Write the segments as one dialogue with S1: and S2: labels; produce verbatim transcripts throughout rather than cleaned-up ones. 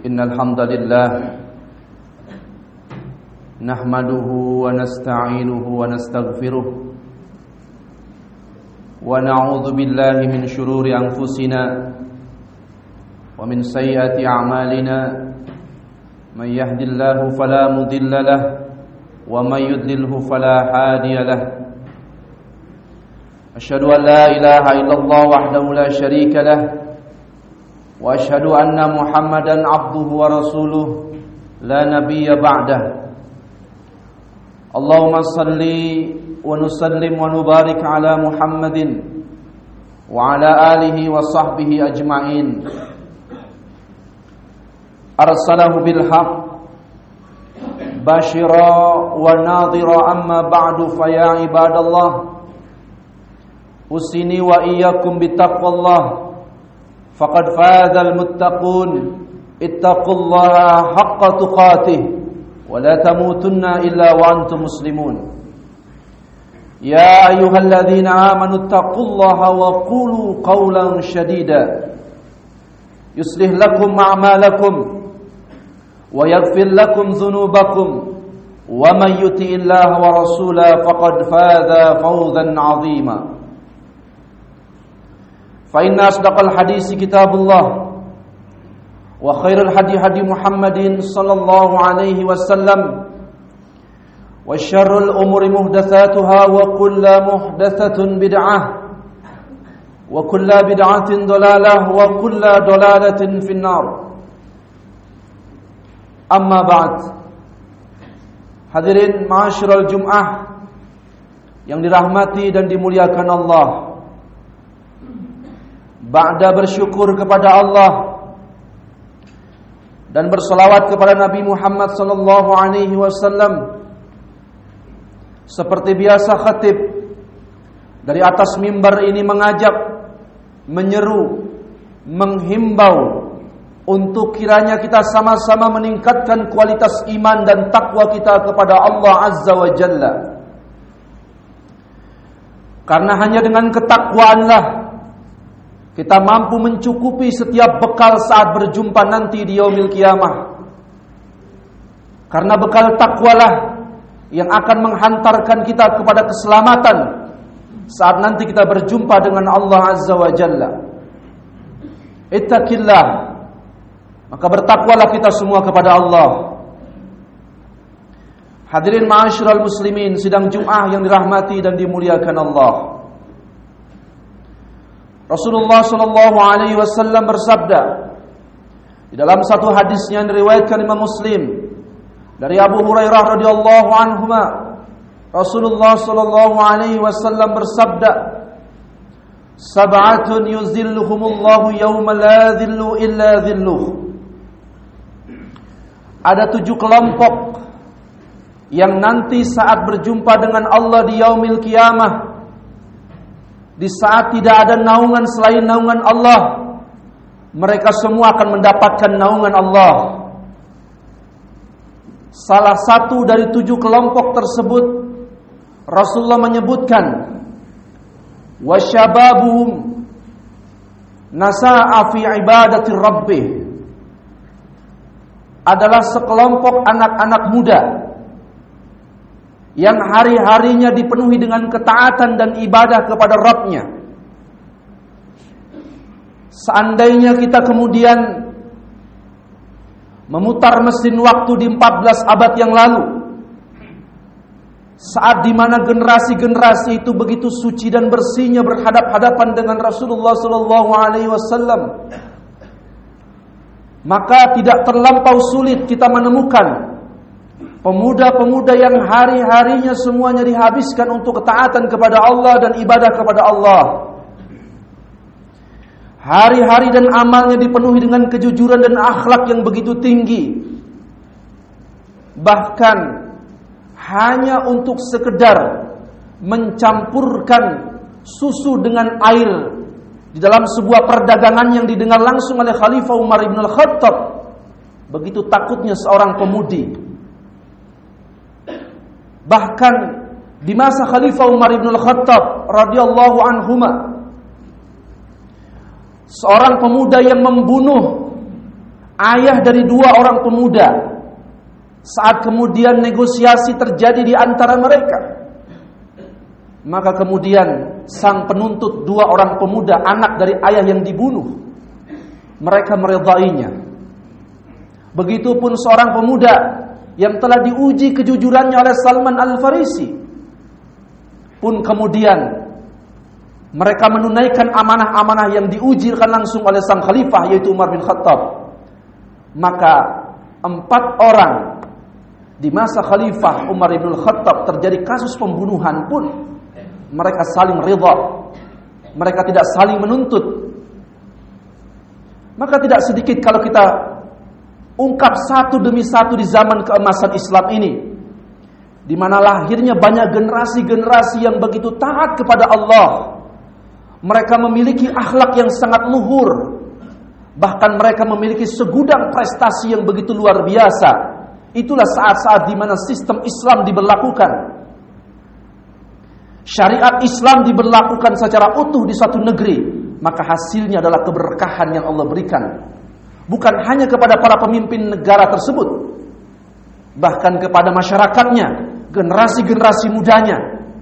S1: Innal hamdalillah nahmaduhu wa nasta'inuhu wa nastaghfiruh wa na'udzu billahi min shururi anfusina wa min sayyiati a'malina man yahdihillahu fala mudilla lahu wa man yudlilhu fala hadiya lahu. Asyhadu an la ilaha illallah wahdahu la syarika lahu wa asyhadu anna Muhammadan abduhu wa rasuluh la nabiyya ba'dah. Allahumma salli wa nusallim wa nubarik ala Muhammadin wa ala alihi wa sahbihi ajma'in. Arsalahu bil haqq bashira wa nadhira, amma ba'du fa ya ibadallah usini wa iyyakum bittaqwallah faqad fazal muttaqun ittaqullaha haqqa tuqatih wa la tamutunna illa wa antum muslimun. Ya ayyuhalladzina amanu ittaqullaha wa qulu qawlan shadida yuslih lakum a'malakum wa yaghfir lakum dhunubakum wa man yuti'illaha wa rasulahu faqad faza fawzan 'azima. Fa inna asdaqal hadisi kitabullah wa khairul hadi hadi Muhammadin sallallahu alaihi wasallam wa syarrul umuri muhdatsatuha wa kullu muhdatsatin bid'ah wa kullu bid'atin dalalah wa kullu dalalatin finnar. Amma ba'd. Hadirin ma'asyiral Jum'ah yang dirahmati dan dimuliakan Allah. Ba'da bersyukur kepada Allah dan berselawat kepada Nabi Muhammad sallallahu alaihi wasallam, seperti biasa khatib dari atas mimbar ini mengajak, menyeru, menghimbau untuk kiranya kita sama-sama meningkatkan kualitas iman dan takwa kita kepada Allah Azza wa Jalla. Karena hanya dengan ketakwaanlah kita mampu mencukupi setiap bekal saat berjumpa nanti di yaumil qiyamah. Karena bekal takwalah yang akan menghantarkan kita kepada keselamatan saat nanti kita berjumpa dengan Allah Azza wa Jalla. Ittaqillah, maka bertakwalah kita semua kepada Allah. Hadirin ma'asyiral muslimin sidang Jum'ah yang dirahmati dan dimuliakan Allah. Rasulullah sallallahu alaihi wasallam bersabda di dalam satu hadisnya yang diriwayatkan Imam Muslim dari Abu Hurairah radhiyallahu anhu, Rasulullah sallallahu alaihi wasallam bersabda, sab'atun yuzilluhumullahu yawma la dhillu illa dhilluh. Ada tujuh kelompok yang nanti saat berjumpa dengan Allah di yaumil qiyamah, di saat tidak ada naungan selain naungan Allah, mereka semua akan mendapatkan naungan Allah. Salah satu dari tujuh kelompok tersebut Rasulullah menyebutkan, wasyababuhum nasa'a fi ibadati rabbih, adalah sekelompok anak-anak muda yang hari-harinya dipenuhi dengan ketaatan dan ibadah kepada Rabb-Nya. Seandainya kita kemudian memutar mesin waktu di empat belas abad yang lalu, saat di mana generasi-generasi itu begitu suci dan bersihnya berhadap-hadapan dengan Rasulullah sallallahu alaihi wasallam, maka tidak terlampau sulit kita menemukan pemuda-pemuda yang hari-harinya semuanya dihabiskan untuk ketaatan kepada Allah dan ibadah kepada Allah. Hari-hari dan amalnya dipenuhi dengan kejujuran dan akhlak yang begitu tinggi. Bahkan hanya untuk sekedar mencampurkan susu dengan air di dalam sebuah perdagangan yang didengar langsung oleh Khalifah Umar ibn al-Khattab, begitu takutnya seorang pemudi. Bahkan di masa Khalifah Umar ibn al-Khattab radhiyallahu anhuma, seorang pemuda yang membunuh ayah dari dua orang pemuda. Saat kemudian negosiasi terjadi di antara mereka, maka kemudian sang penuntut dua orang pemuda, anak dari ayah yang dibunuh, mereka meridainya. Begitupun seorang pemuda yang telah diuji kejujurannya oleh Salman Al-Farisi pun kemudian mereka menunaikan amanah-amanah yang diujikan langsung oleh sang khalifah, yaitu Umar bin Khattab. Maka empat orang di masa khalifah Umar bin Khattab terjadi kasus pembunuhan pun mereka saling ridha. Mereka tidak saling menuntut. Maka tidak sedikit kalau kita ungkap satu demi satu di zaman keemasan Islam ini, di mana lahirnya banyak generasi-generasi yang begitu taat kepada Allah. Mereka memiliki akhlak yang sangat luhur. Bahkan mereka memiliki segudang prestasi yang begitu luar biasa. Itulah saat-saat di mana sistem Islam diberlakukan. Syariat Islam diberlakukan secara utuh di suatu negeri, maka hasilnya adalah keberkahan yang Allah berikan. Bukan hanya kepada para pemimpin negara tersebut, bahkan kepada masyarakatnya, generasi-generasi mudanya.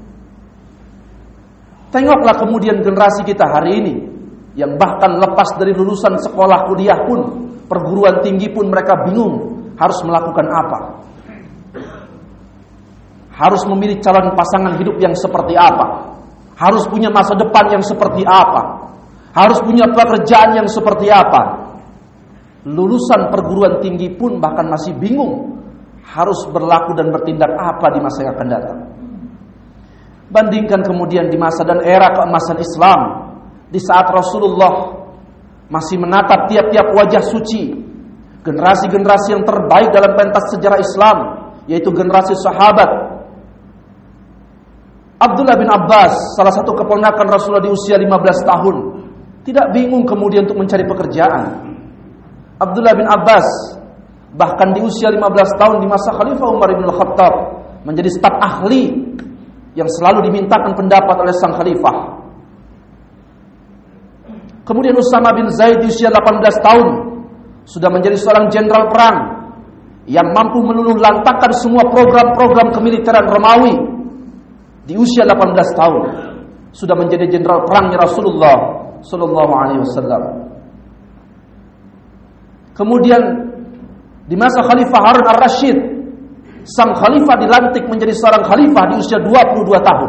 S1: Tengoklah kemudian generasi kita hari ini, yang bahkan lepas dari lulusan sekolah kuliah pun, perguruan tinggi pun mereka bingung harus melakukan apa. Harus memilih calon pasangan hidup yang seperti apa. Harus punya masa depan yang seperti apa. Harus punya pekerjaan yang seperti apa. Lulusan perguruan tinggi pun bahkan masih bingung harus berlaku dan bertindak apa di masa yang akan datang. Bandingkan kemudian di masa dan era keemasan Islam, di saat Rasulullah masih menatap tiap-tiap wajah suci, generasi-generasi yang terbaik dalam pentas sejarah Islam, yaitu generasi sahabat. Abdullah bin Abbas, salah satu keponakan Rasulullah di usia lima belas tahun, tidak bingung kemudian untuk mencari pekerjaan. Abdullah bin Abbas bahkan di usia lima belas tahun di masa Khalifah Umar bin Khattab menjadi staf ahli yang selalu dimintakan pendapat oleh sang khalifah. Kemudian Usama bin Zaid di usia delapan belas tahun sudah menjadi seorang jenderal perang yang mampu meluluh lantakkan semua program-program kemiliteran Romawi. Di usia delapan belas tahun sudah menjadi jenderal perangnya Rasulullah sallallahu alaihi wasallam. Kemudian di masa Khalifah Harun Ar-Rasyid, sang khalifah dilantik menjadi seorang khalifah di usia dua puluh dua tahun.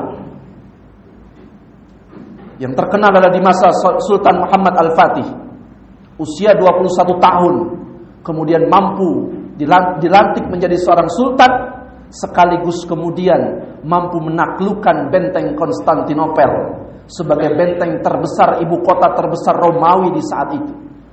S1: Yang terkenal adalah di masa Sultan Muhammad Al-Fatih, usia dua puluh satu tahun, kemudian mampu dilantik menjadi seorang sultan, sekaligus kemudian mampu menaklukkan benteng Konstantinopel sebagai benteng terbesar, ibu kota terbesar Romawi di saat itu.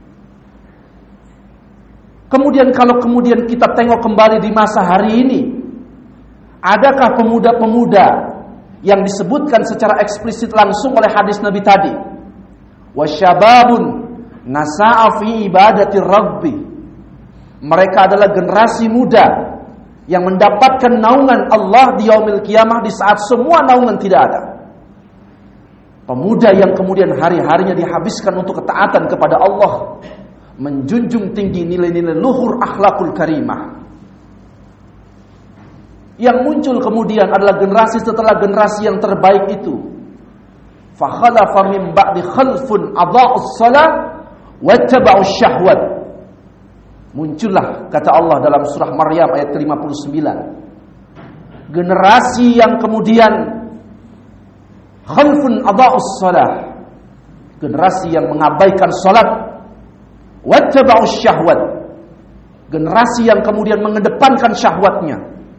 S1: Kemudian kalau kemudian kita tengok kembali di masa hari ini, adakah pemuda-pemuda yang disebutkan secara eksplisit langsung oleh hadis Nabi tadi? Wasyababun nasa'a fi ibadati rabbi. Mereka adalah generasi muda yang mendapatkan naungan Allah di yaumil qiyamah di saat semua naungan tidak ada. Pemuda yang kemudian hari-harinya dihabiskan untuk ketaatan kepada Allah, menjunjung tinggi nilai-nilai luhur akhlakul karimah. Yang muncul kemudian adalah generasi setelah generasi yang terbaik itu. Fa khalafa min ba'di khalfun adha'us shalah wattaba'us syahwat. Muncullah kata Allah dalam surah Maryam ayat lima puluh sembilan. Generasi yang kemudian khalfun adha'us shalah, generasi yang mengabaikan salat, wattaba'us syahwat, generasi yang kemudian mengedepankan syahwatnya.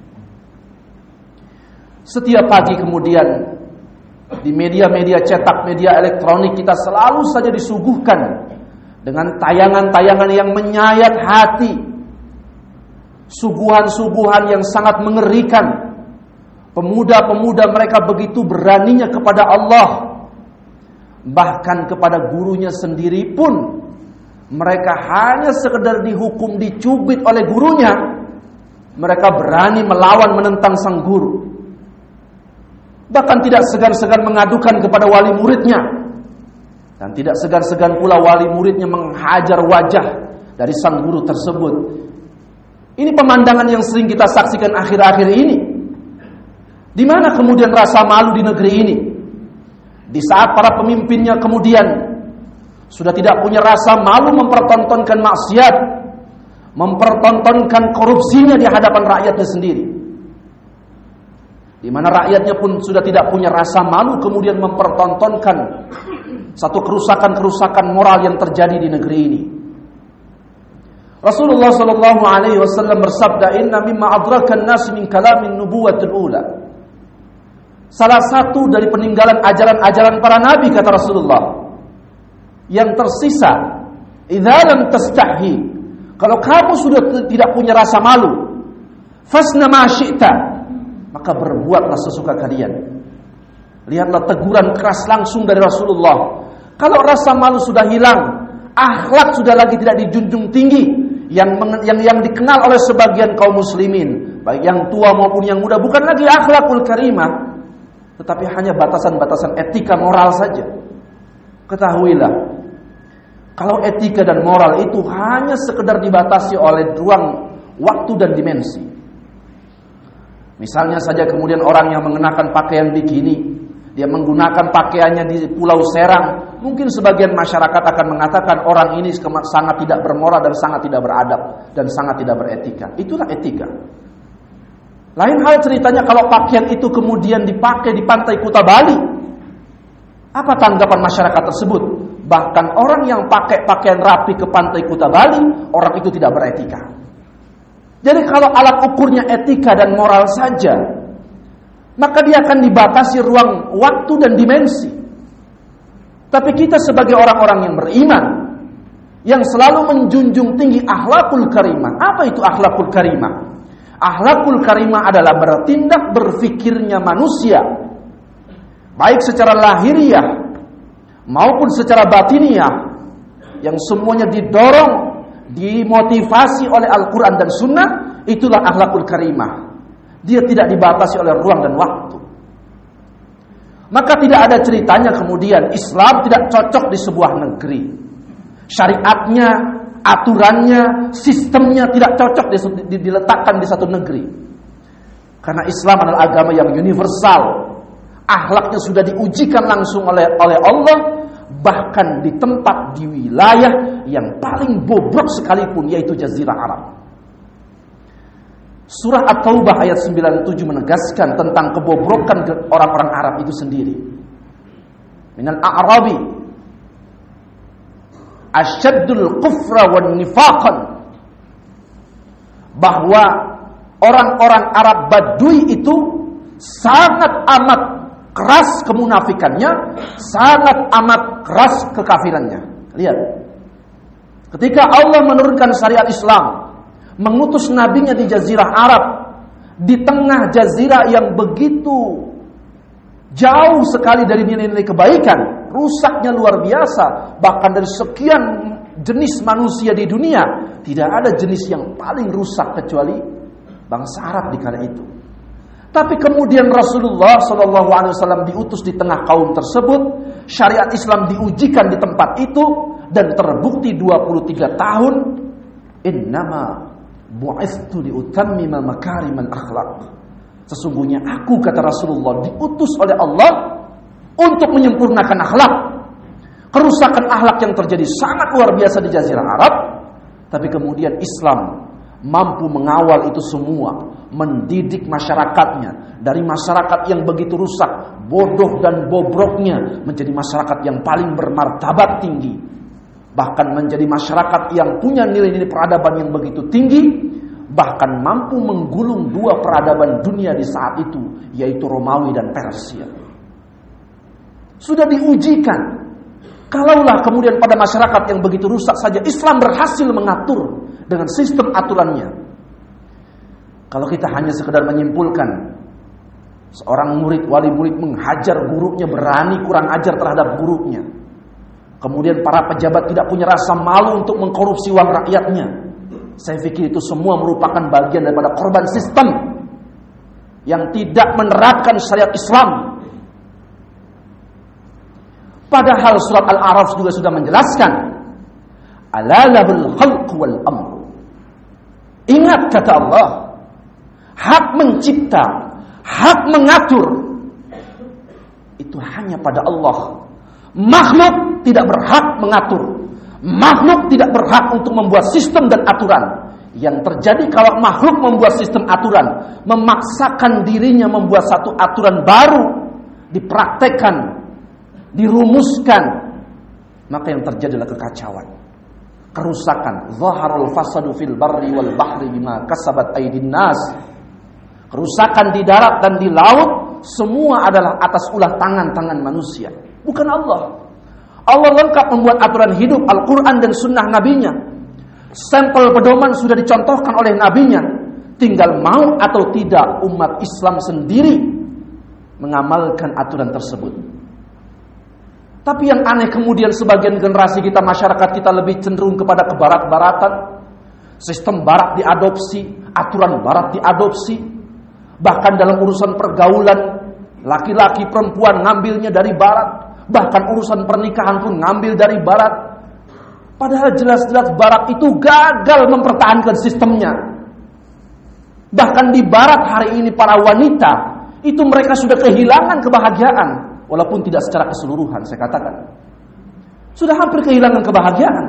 S1: Setiap pagi kemudian di media-media cetak, media elektronik, kita selalu saja disuguhkan dengan tayangan-tayangan yang menyayat hati, suguhan-suguhan yang sangat mengerikan. Pemuda-pemuda mereka begitu beraninya kepada Allah, bahkan kepada gurunya sendiri pun mereka hanya sekedar dihukum, dicubit oleh gurunya, mereka berani melawan, menentang sang guru. Bahkan tidak segan-segan mengadukan kepada wali muridnya, dan tidak segan-segan pula wali muridnya menghajar wajah dari sang guru tersebut. Ini pemandangan yang sering kita saksikan akhir-akhir ini. Di mana kemudian rasa malu di negeri ini? Di saat para pemimpinnya kemudian sudah tidak punya rasa malu mempertontonkan maksiat, mempertontonkan korupsinya di hadapan rakyatnya sendiri. Di mana rakyatnya pun sudah tidak punya rasa malu kemudian mempertontonkan satu kerusakan-kerusakan moral yang terjadi di negeri ini. Rasulullah sallallahu alaihi wasallam bersabda, "Inna mimma adrakan nas min kalamin nubuwatil ula." Salah satu dari peninggalan ajaran-ajaran para nabi, kata Rasulullah, yang tersisa, idza lam tastahi, kalau kamu sudah tidak punya rasa malu, fasna ma syi'ta, maka berbuatlah sesuka kalian. Lihatlah teguran keras langsung dari Rasulullah. Kalau rasa malu sudah hilang, akhlak sudah lagi tidak dijunjung tinggi, yang yang yang dikenal oleh sebagian kaum muslimin, baik yang tua maupun yang muda, bukan lagi akhlakul karimah, tetapi hanya batasan-batasan etika moral saja. Ketahuilah, kalau etika dan moral itu hanya sekedar dibatasi oleh ruang, waktu dan dimensi. Misalnya saja kemudian orang yang mengenakan pakaian bikini, dia menggunakan pakaiannya di Pulau Serang, mungkin sebagian masyarakat akan mengatakan orang ini sangat tidak bermoral dan sangat tidak beradab dan sangat tidak beretika. Itulah etika. Lain hal ceritanya kalau pakaian itu kemudian dipakai di pantai Kuta Bali. Apa tanggapan masyarakat tersebut? Bahkan orang yang pakai pakaian rapi ke pantai Kuta Bali, orang itu tidak beretika. Jadi kalau alat ukurnya etika dan moral saja, maka dia akan dibatasi ruang, waktu dan dimensi. Tapi kita sebagai orang-orang yang beriman, yang selalu menjunjung tinggi akhlakul karimah. Apa itu akhlakul karimah? Akhlakul karimah adalah bertindak berfikirnya manusia, baik secara lahiriah maupun secara batiniah, yang semuanya didorong, dimotivasi oleh Al-Quran dan Sunnah. Itulah akhlakul karimah. Dia tidak dibatasi oleh ruang dan waktu. Maka tidak ada ceritanya kemudian Islam tidak cocok di sebuah negeri. Syariatnya, aturannya, sistemnya tidak cocok diletakkan di satu negeri. Karena Islam adalah agama yang universal. Akhlaknya sudah diujikan langsung oleh oleh Allah, bahkan di tempat, di wilayah yang paling bobrok sekalipun, yaitu Jazirah Arab. Surah At-Taubah ayat sembilan puluh tujuh menegaskan tentang kebobrokan orang-orang Arab itu sendiri. Minal a'rabi asyaddul kufra wan nifaqan, bahwa orang-orang Arab Badui itu sangat amat keras kemunafikannya, sangat amat keras kekafirannya. Lihat, ketika Allah menurunkan syariat Islam, mengutus nabinya di Jazirah Arab, di tengah jazirah yang begitu jauh sekali dari nilai-nilai kebaikan, rusaknya luar biasa. Bahkan dari sekian jenis manusia di dunia, tidak ada jenis yang paling rusak kecuali bangsa Arab di kala itu. Tapi kemudian Rasulullah shallallahu alaihi wasallam diutus di tengah kaum tersebut, syariat Islam diujikan di tempat itu, dan terbukti dua puluh tiga tahun. Innama bu'ithtu liutammima makarimal akhlaq. Sesungguhnya aku, kata Rasulullah, diutus oleh Allah untuk menyempurnakan akhlak. Kerusakan akhlak yang terjadi sangat luar biasa di Jazirah Arab, tapi kemudian Islam mampu mengawal itu semua, mendidik masyarakatnya dari masyarakat yang begitu rusak, bodoh dan bobroknya, menjadi masyarakat yang paling bermartabat tinggi, bahkan menjadi masyarakat yang punya nilai-nilai peradaban yang begitu tinggi, bahkan mampu menggulung dua peradaban dunia di saat itu, yaitu Romawi dan Persia. Sudah diujikan. Kalaulah kemudian pada masyarakat yang begitu rusak saja Islam berhasil mengatur dengan sistem aturannya. Kalau kita hanya sekedar menyimpulkan seorang murid, wali murid menghajar gurunya, berani kurang ajar terhadap gurunya, kemudian para pejabat tidak punya rasa malu untuk mengkorupsi uang rakyatnya, saya pikir itu semua merupakan bagian daripada korban sistem yang tidak menerapkan syariat Islam. Padahal surat Al-A'raf juga sudah menjelaskan, Alalahul khalq wal amru. Ingat kata Allah, hak mencipta, hak mengatur itu hanya pada Allah. Makhluk tidak berhak mengatur. Makhluk tidak berhak untuk membuat sistem dan aturan. Yang terjadi kalau makhluk membuat sistem aturan, memaksakan dirinya membuat satu aturan baru, dipraktekkan, dirumuskan, maka yang terjadi adalah kekacauan, kerusakan. Zaharul fasadu fil barri wal bahri bima kasabat aydin nas. Kerusakan di darat dan di laut semua adalah atas ulah tangan-tangan manusia, bukan Allah. Allah lengkap membuat aturan hidup, Al-Quran dan sunnah nabinya. Sampel pedoman sudah dicontohkan oleh nabinya. Tinggal mau atau tidak umat Islam sendiri mengamalkan aturan tersebut. Tapi yang aneh kemudian sebagian generasi kita, masyarakat kita lebih cenderung kepada kebarat-baratan. Sistem barat diadopsi, aturan barat diadopsi. Bahkan dalam urusan pergaulan, laki-laki perempuan ngambilnya dari barat. Bahkan urusan pernikahan pun ngambil dari barat. Padahal jelas-jelas barat itu gagal mempertahankan sistemnya. Bahkan di barat hari ini para wanita itu mereka sudah kehilangan kebahagiaan, walaupun tidak secara keseluruhan, saya katakan. Sudah hampir kehilangan kebahagiaan.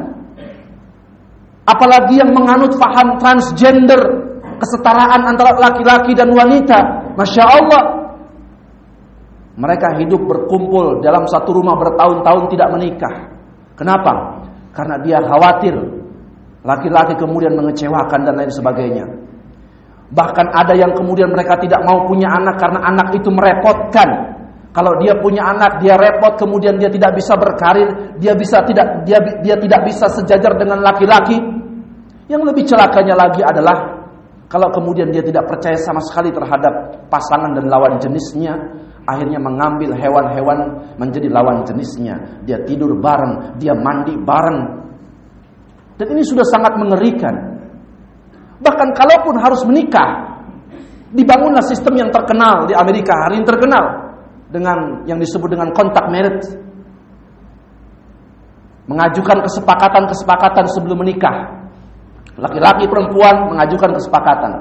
S1: Apalagi yang menganut paham transgender, kesetaraan antara laki-laki dan wanita. Masya Allah. Mereka hidup berkumpul dalam satu rumah bertahun-tahun tidak menikah. Kenapa? Karena dia khawatir laki-laki kemudian mengecewakan dan lain sebagainya. Bahkan ada yang kemudian mereka tidak mau punya anak karena anak itu merepotkan. Kalau dia punya anak, dia repot, kemudian dia tidak bisa berkarir, dia bisa tidak dia dia tidak bisa sejajar dengan laki-laki. Yang lebih celakanya lagi adalah kalau kemudian dia tidak percaya sama sekali terhadap pasangan dan lawan jenisnya, akhirnya mengambil hewan-hewan menjadi lawan jenisnya. Dia tidur bareng, dia mandi bareng. Dan ini sudah sangat mengerikan. Bahkan kalaupun harus menikah, dibangunlah sistem yang terkenal di Amerika hari ini, terkenal dengan yang disebut dengan contact marriage. Mengajukan kesepakatan-kesepakatan sebelum menikah. Laki-laki perempuan mengajukan kesepakatan.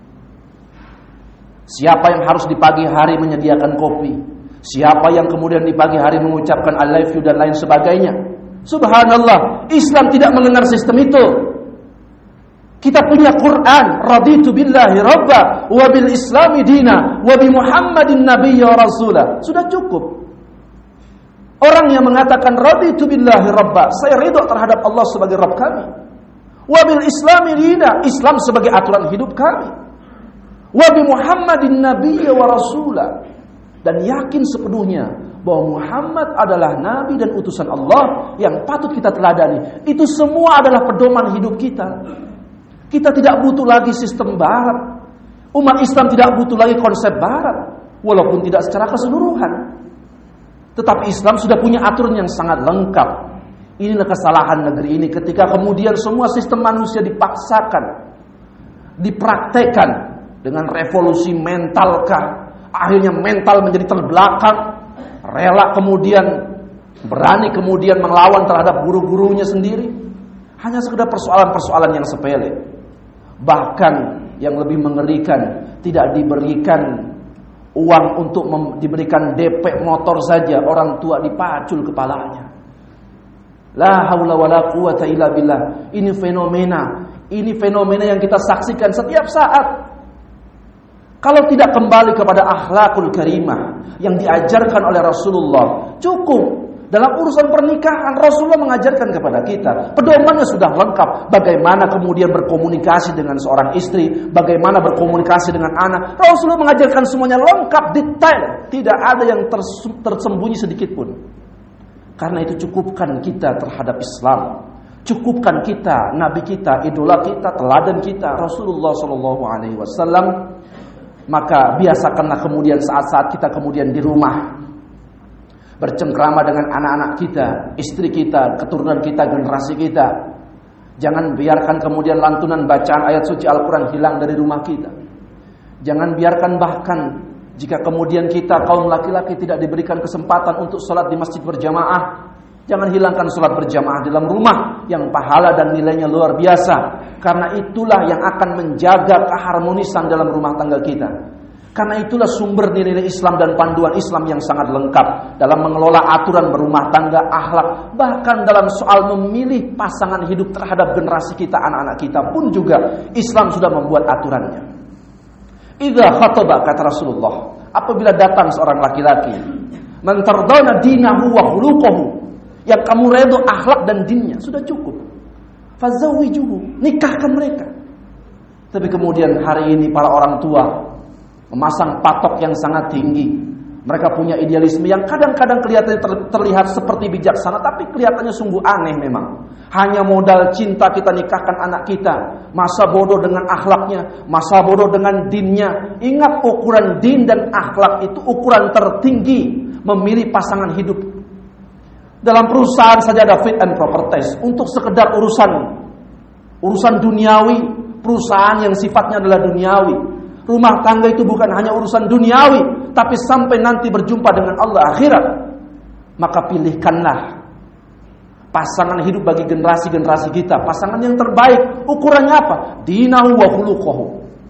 S1: Siapa yang harus di pagi hari menyediakan kopi, siapa yang kemudian di pagi hari mengucapkan I love you dan lain sebagainya. Subhanallah, Islam tidak mengenal sistem itu. Kita punya Quran, raditu billahi rabba wa bil islami dina wa bi Muhammadin nabiyya rasula. Sudah cukup. Orang yang mengatakan raditu billahi rabba, saya ridha terhadap Allah sebagai Rabb kami. Wa bil islami dina, Islam sebagai aturan hidup kami. Wa bi Muhammadin nabiyya wa rasula, dan yakin sepenuhnya bahwa Muhammad adalah nabi dan utusan Allah yang patut kita teladani. Itu semua adalah pedoman hidup kita. Kita tidak butuh lagi sistem barat. Umat Islam tidak butuh lagi konsep barat, walaupun tidak secara keseluruhan. Tetapi Islam sudah punya aturan yang sangat lengkap. Inilah kesalahan negeri ini ketika kemudian semua sistem manusia dipaksakan, dipraktekkan dengan revolusi mentalkah. Akhirnya mental menjadi terbelakang, rela kemudian berani kemudian melawan terhadap guru-gurunya sendiri. Hanya sekedar persoalan-persoalan yang sepele. Bahkan yang lebih mengerikan, tidak diberikan uang untuk mem- diberikan D P motor saja, orang tua dipacul kepalanya. La haula wala quwata illa billah. Ini fenomena, ini fenomena yang kita saksikan setiap saat. Kalau tidak kembali kepada akhlakul karimah yang diajarkan oleh Rasulullah, cukup. Dalam urusan pernikahan, Rasulullah mengajarkan kepada kita. Pedomannya sudah lengkap. Bagaimana kemudian berkomunikasi dengan seorang istri, bagaimana berkomunikasi dengan anak. Rasulullah mengajarkan semuanya lengkap, detail. Tidak ada yang tersembunyi sedikit pun. Karena itu cukupkan kita terhadap Islam. Cukupkan kita, Nabi kita, idola kita, teladan kita, Rasulullah shallallahu alaihi wasallam. Maka biasakanlah kemudian saat-saat kita kemudian di rumah bercengkrama dengan anak-anak kita, istri kita, keturunan kita, generasi kita. Jangan biarkan kemudian lantunan bacaan ayat suci Al-Quran hilang dari rumah kita. Jangan biarkan bahkan jika kemudian kita kaum laki-laki tidak diberikan kesempatan untuk sholat di masjid berjamaah, Jangan hilangkan sholat berjamaah dalam rumah yang pahala dan nilainya luar biasa. Karena itulah yang akan menjaga keharmonisan dalam rumah tangga kita. Karena itulah sumber nilai Islam dan panduan Islam yang sangat lengkap dalam mengelola aturan berumah tangga, akhlak, bahkan dalam soal memilih pasangan hidup terhadap generasi kita, anak-anak kita pun juga Islam sudah membuat aturannya. Idza khataba, kata Rasulullah, apabila datang seorang laki-laki, man tardawna dinahu wa khuluquhu, yang kamu redha akhlak dan dinnya, sudah cukup. Fazawwijuhu, nikahkan mereka. Tapi kemudian hari ini para orang tua memasang patok yang sangat tinggi. Mereka punya idealisme yang kadang-kadang kelihatannya ter terlihat seperti bijaksana, tapi kelihatannya sungguh aneh memang. Hanya modal cinta kita nikahkan anak kita. Masa bodoh dengan akhlaknya, masa bodoh dengan dinnya. Ingat, ukuran din dan akhlak itu ukuran tertinggi memilih pasangan hidup. Dalam perusahaan saja ada fit and proper test. Untuk sekedar urusan urusan duniawi, perusahaan yang sifatnya adalah duniawi. Rumah tangga itu bukan hanya urusan duniawi, tapi sampai nanti berjumpa dengan Allah akhirat. Maka pilihkanlah pasangan hidup bagi generasi-generasi kita, pasangan yang terbaik. Ukurannya apa? Dinahu wa khuluquhu.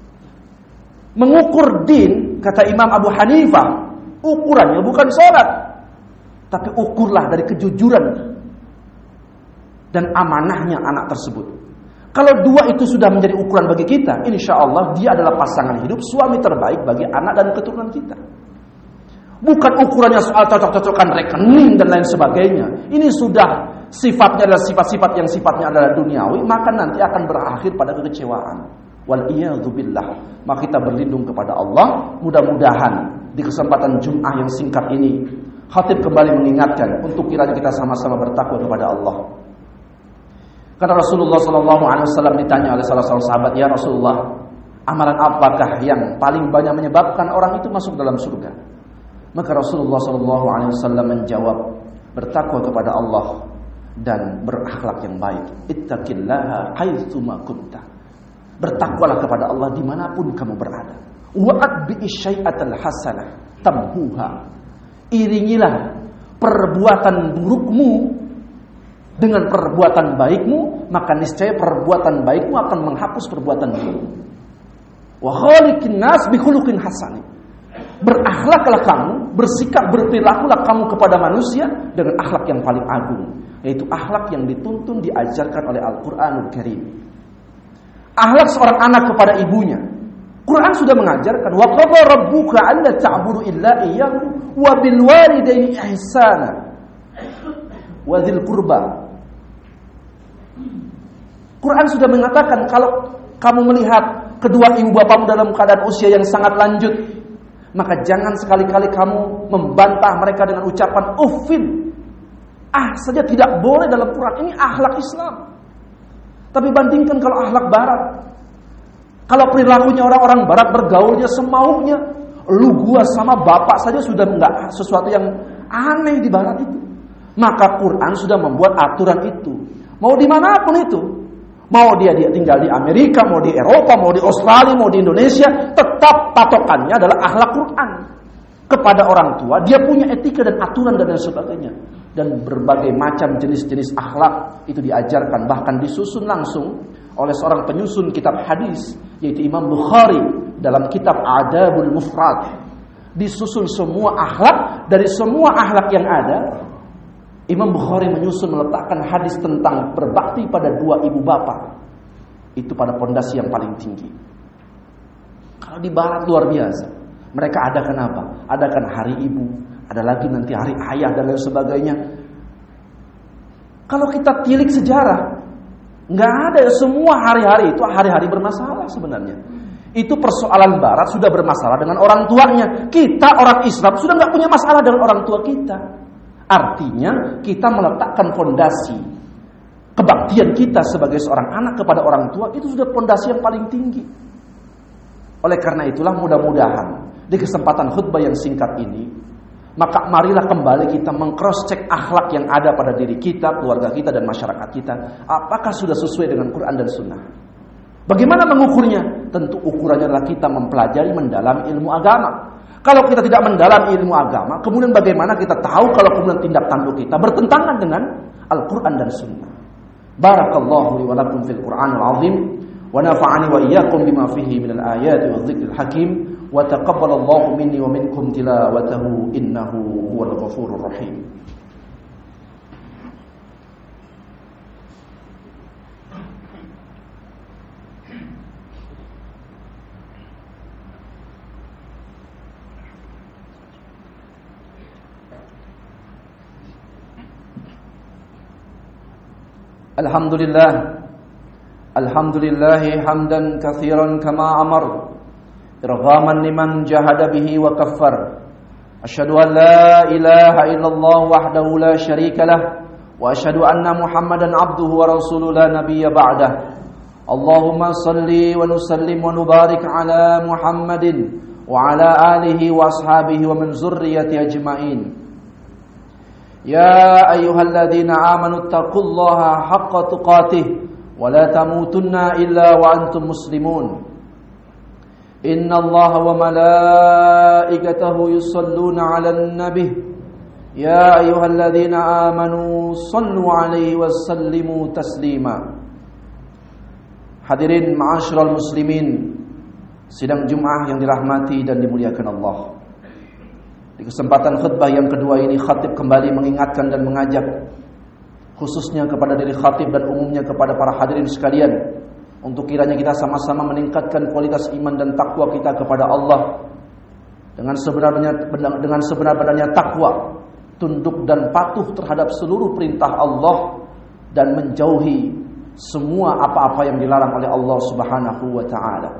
S1: Mengukur din, kata Imam Abu Hanifah, ukurannya bukan sholat, tapi ukurlah dari kejujuran dan amanahnya anak tersebut. Kalau dua itu sudah menjadi ukuran bagi kita, insya Allah dia adalah pasangan hidup, suami terbaik bagi anak dan keturunan kita. Bukan ukurannya soal cocok-cocokan rekening dan lain sebagainya. Ini sudah sifatnya adalah sifat-sifat yang sifatnya adalah duniawi, maka nanti akan berakhir pada kekecewaan. Wal'iyadzubillah. Maka kita berlindung kepada Allah. Mudah-mudahan di kesempatan Jum'ah yang singkat ini, khatib kembali mengingatkan untuk kiranya kita sama-sama bertakwa kepada Allah. Karena Rasulullah Shallallahu Alaihi Wasallam ditanya oleh salah seorang sahabat, ya Rasulullah, amalan apakah yang paling banyak menyebabkan orang itu masuk dalam surga? Maka Rasulullah Shallallahu Alaihi Wasallam menjawab, bertakwa kepada Allah dan berakhlak yang baik. Ittaqillaha haitsuma kunta. Bertakwalah kepada Allah dimanapun kamu berada. Wa'atbi syai'atal hasanah tamhuha. Iringilah perbuatan burukmu dengan perbuatan baikmu, maka niscaya perbuatan baikmu akan menghapus perbuatan buruk. Wa khaliqin nas bi khuluqin hasan. Berakhlaklah kamu, bersikap berperilakulah kamu kepada manusia dengan akhlak yang paling agung, yaitu akhlak yang dituntun diajarkan oleh Al-Qur'anul Karim. Akhlak seorang anak kepada ibunya. Quran sudah mengajarkan, wa qadha rabbuka alla ta'budu illa iyyahu wa bil walidayni ihsana wa dzil qurba. Quran sudah mengatakan kalau kamu melihat kedua ibu bapamu dalam keadaan usia yang sangat lanjut, maka jangan sekali-kali kamu membantah mereka dengan ucapan uffin. Ah saja tidak boleh dalam Quran. Ini akhlak Islam. Tapi bandingkan kalau akhlak barat. Kalau perilakunya orang-orang barat bergaulnya semaunya, lu gua sama bapak saja sudah enggak sesuatu yang aneh di barat itu. Maka Quran sudah membuat aturan itu. Mau dimanapun itu. Mau dia, dia tinggal di Amerika, mau di Eropa, mau di Australia, mau di Indonesia, tetap patokannya adalah akhlak Quran. Kepada orang tua, dia punya etika dan aturan dan lain sebagainya. Dan berbagai macam jenis-jenis akhlak itu diajarkan, bahkan disusun langsung oleh seorang penyusun kitab hadis, yaitu Imam Bukhari dalam kitab Adabul Mufrad. Disusun semua akhlak, dari semua akhlak yang ada, Imam Bukhari menyusun meletakkan hadis tentang berbakti pada dua ibu bapa. Itu pada pondasi yang paling tinggi. Kalau di barat luar biasa. Mereka adakan apa? Adakan hari ibu, ada lagi nanti hari ayah dan lain sebagainya. Kalau kita tilik sejarah, nggak ada, semua hari-hari itu hari-hari bermasalah sebenarnya. Itu persoalan barat sudah bermasalah dengan orang tuanya. Kita orang Islam sudah nggak punya masalah dengan orang tua kita. Artinya kita meletakkan fondasi kebaktian kita sebagai seorang anak kepada orang tua itu sudah fondasi yang paling tinggi. Oleh karena itulah mudah-mudahan di kesempatan khutbah yang singkat ini, maka marilah kembali kita meng-cross check akhlak yang ada pada diri kita, keluarga kita dan masyarakat kita. Apakah sudah sesuai dengan Quran dan Sunnah? Bagaimana mengukurnya? Tentu ukurannya adalah kita mempelajari, mendalami ilmu agama. Kalau kita tidak mendalami ilmu agama, kemudian bagaimana kita tahu kalau kemudian tindak tanduk kita bertentangan dengan Al-Quran dan Sunnah. Barakallahu li wa lakum fil Qur'anil azim, wa nafa'ani wa iyyakum bima fihi minal ayati wa dzikril hakim, wa taqabbalallahu minni wa minkum tilawatahu innahu huwal ghafurur rahim. Alhamdulillah, Alhamdulillah hamdan katsiran kama amar, irghaman liman jahada bihi wa kaffar. Asyhadu an la ilaha illallah wahdahu la syarika lah, wa asyhadu anna Muhammadan abduhu wa rasuluhu la nabiyya ba'dah. Allahumma salli wa nusallim wa nubarik ala Muhammadin wa ala alihi wa ashabihi wa min zurriyyati ajma'in. يا أيها الذين آمنوا اتقوا الله حق تقاته ولا تموتن إلا وأنتم مسلمون إن الله وملائكته يصلون على النبي يا أيها الذين آمنوا صلوا عليه وسلموا تسليما. Hadirin ma'asyiral muslimin, sidang Jumat yang dirahmati dan dimuliakan Allah. Di kesempatan khutbah yang kedua ini, khatib kembali mengingatkan dan mengajak, khususnya kepada diri khatib dan umumnya kepada para hadirin sekalian, untuk kiranya kita sama-sama meningkatkan kualitas iman dan takwa kita kepada Allah. Dengan sebenarnya dengan sebenar-benarnya takwa, tunduk dan patuh terhadap seluruh perintah Allah dan menjauhi semua apa-apa yang dilarang oleh Allah Subhanahu wa taala.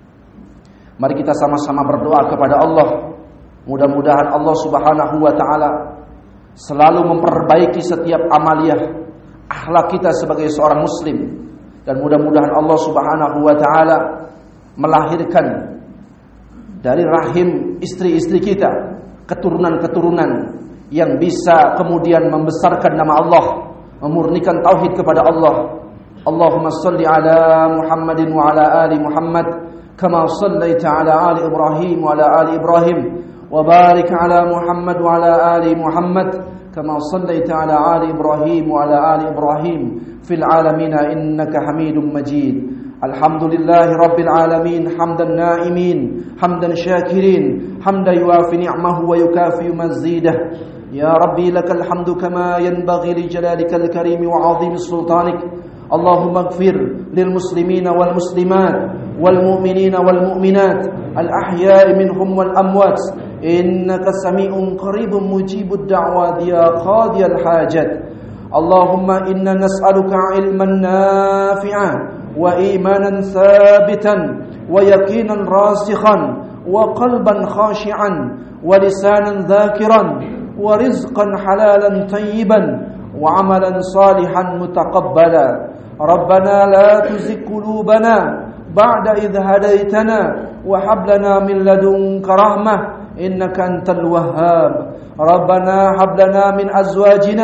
S1: Mari kita sama-sama berdoa kepada Allah. Mudah-mudahan Allah Subhanahu wa taala selalu memperbaiki setiap amaliyah akhlak kita sebagai seorang muslim, dan mudah-mudahan Allah Subhanahu wa taala melahirkan dari rahim istri-istri kita keturunan-keturunan yang bisa kemudian membesarkan nama Allah, memurnikan tauhid kepada Allah. Allahumma salli ala Muhammadin wa ala ali Muhammad kama sallaita ala ali Ibrahim wa ala ali Ibrahim. وبارك على محمد وعلى آل محمد كما صليت على آل إبراهيم وعلى آل إبراهيم في العالمين إنك حميد مجيد. الحمد لله رب العالمين حمدا نائمين حمدا شاكرين حمدا يوافي نعمه ويكافئ مزيده. يا ربي لك الحمد كما ينبغي لجلالك الكريم وعظيم سلطانك. اللهم اغفر للمسلمين والمسلمات والمؤمنين والمؤمنات الأحياء منهم والأموات إنك سميع قريب مجيب الدعوات يا قاضي الحاجات. اللهم إنا نسألك علما نافعا وإيمانا ثابتا ويقينا راسخا وقلبا خاشعا ولسانا ذاكرا ورزقا حلالا طيبا وعملا صالحا متقبلا. ربنا لا تزغ قلوبنا بعد إذ هديتنا وهب لنا من لدنك رحمة إنك أنت الوهاب. ربنا هب لنا من أزواجنا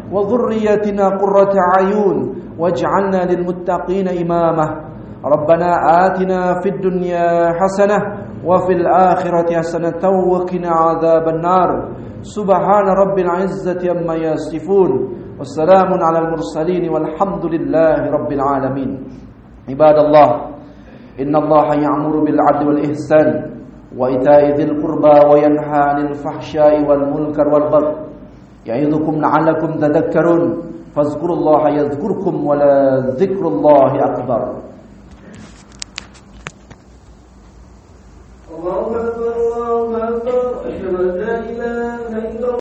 S1: وذريتنا قرة أعين واجعلنا للمتقين إماما. ربنا آتنا في الدنيا حسنة وفي الآخرة حسنة وقنا عذاب النار. سبحان رب العزة عما يصفون والسلام على المرسلين والحمد لله رب العالمين. عباد الله، إن الله يأمر بالعدل والإحسان وإيتاء ذي القربى وينهى عن الفحشاء والمنكر والبغي يعظكم لعلكم تذكرون. فاذكروا الله يذكركم ولذكر الله أكبر. الله أكبر الله أكبر. أشهد أن لا إله إلا الله.